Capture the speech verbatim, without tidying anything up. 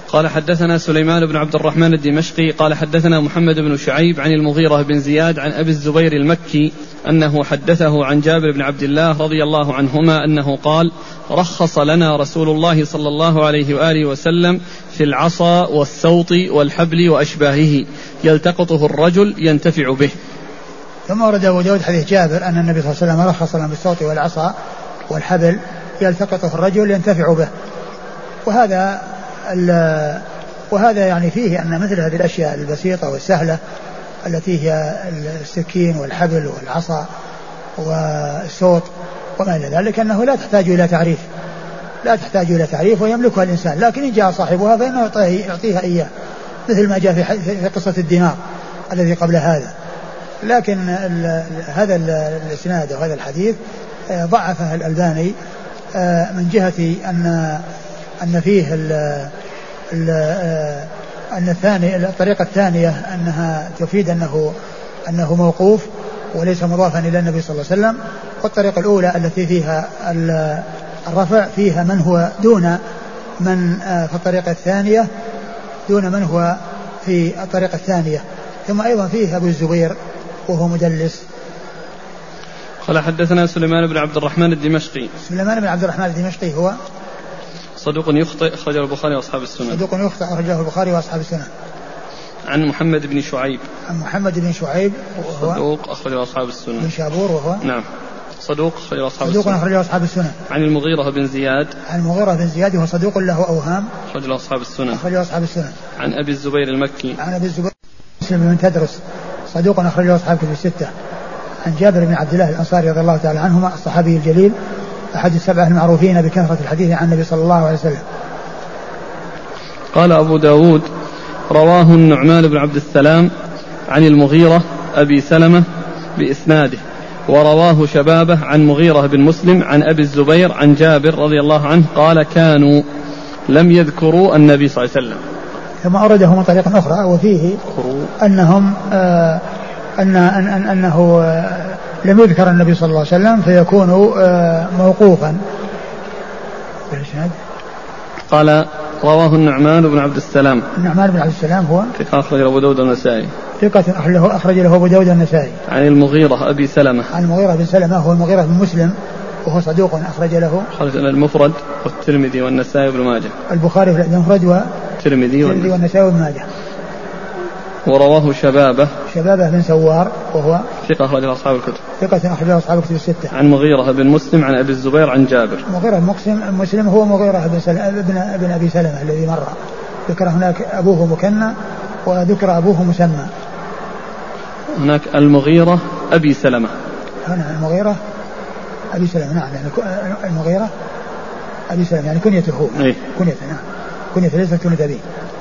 قال حدثنا سليمان بن عبد الرحمن الدمشقي قال حدثنا محمد بن شعيب عن المغيرة بن زياد عن أبي الزبير المكي أنه حدثه عن جابر بن عبد الله رضي الله عنهما أنه قال رخص لنا رسول الله صلى الله عليه وآله وسلم في العصا والسوط والحبل وأشباهه يلتقطه الرجل ينتفع به. ثم ورد أبو داود حديث جابر أن النبي صلى الله عليه وسلم رخص لنا بالسوط والعصا والحبل يلتقطه الرجل ينتفع به. وهذا وهذا يعني فيه أن مثل هذه الأشياء البسيطة والسهلة التي هي السكين والحبل والعصا والسوط وما إلى ذلك أنه لا تحتاج إلى تعريف لا تحتاج إلى تعريف ويملكها الإنسان، لكن إن جاء صاحبها فإنه يعطيها إياه مثل ما جاء في قصة الدينار الذي قبل هذا. لكن هذا الإسناد وهذا الحديث ضعفه الألباني من جهة أن أن فيه ال ال أن الثاني الطريقة الثانية أنها تفيد أنه أنه موقوف وليس مضافا إلى النبي صلى الله عليه وسلم، والطريقة الأولى التي فيها الرفع فيها من هو دون من في الطريقة الثانية دون من هو في الطريقة الثانية. ثم أيضا فيه أبو الزبير وهو مدلس. قال حدثنا سليمان بن عبد الرحمن الدمشقي. سليمان بن عبد الرحمن الدمشقي هو صدوق يخطئ أخرجه البخاري وأصحاب السنن. صدوق يخطئ أخرجه البخاري وأصحاب السنن. عن محمد بن شعيب. عن محمد بن شعيب وهو صدوق أخرجه أصحاب السنن. بن شابور وهو نعم صدوق أخرجه أصحاب السنن. صدوق أخرجه أصحاب السنن. عن المغيرة بن زياد. عن المغيرة بن زياد وهو صدوق له أوهام أخرجه أصحاب السنن. أخرجه أصحاب السنن. عن أبي الزبير المكي. عن أبي الزبير مسلم بن تدرس صدوق أخرجه أصحاب كتب الستة. عن جابر بن عبد الله الأنصاري رضي الله تعالى عنهما الصحابي الجليل أحد السبعة المعروفين بكثرة الحديث عن النبي صلى الله عليه وسلم. قال أبو داود رواه النعمان بن عبد السلام عن المغيرة أبي سلمة بإسناده، ورواه شبابه عن مغيرة بن مسلم عن أبي الزبير عن جابر رضي الله عنه قال كانوا لم يذكروا النبي صلى الله عليه وسلم. ثم أورده من طريق أخرى وفيه أنهم آه أن أن أن أنه آه لم يذكر النبي صلى الله عليه وسلم فيكون آه موقوفا. قال رواه النعمان بن عبد السلام. النعمان بن عبد السلام هو ثقة أخرج له أبو داود النسائي. ثقة أخرج له أبو داود النسائي. عن المغيرة أبي سلمة. عن المغيرة بن سلمة هو المغيرة بن مسلم وهو صدوق أخرج له خرج المفرد والترمذي والنسائي وابن ماجه. البخاري في المفرد والترمذي والنسائي وابن ماجه. ورواه شبابه. شبابه بن سوار وهو ثقة أخرج له أصحاب الكتب. ثقة أخرج له أصحاب الكتب الستة. عن مغيرة بن مسلم عن أبي الزبير عن جابر. مغيرة بن مسلم مسلم هو مغيرة بن سلمة بن, بن أبي سلمة الذي مر ذكر هناك أبوه مكنى وذكر أبوه مسمى. هناك المغيرة أبي سلمة. هنا المغيرة أبي سلمة نعم يعني المغيرة أبي سلمة يعني كنيته هو. أي. كنيته نعم كنيته ليست كنية أبيه.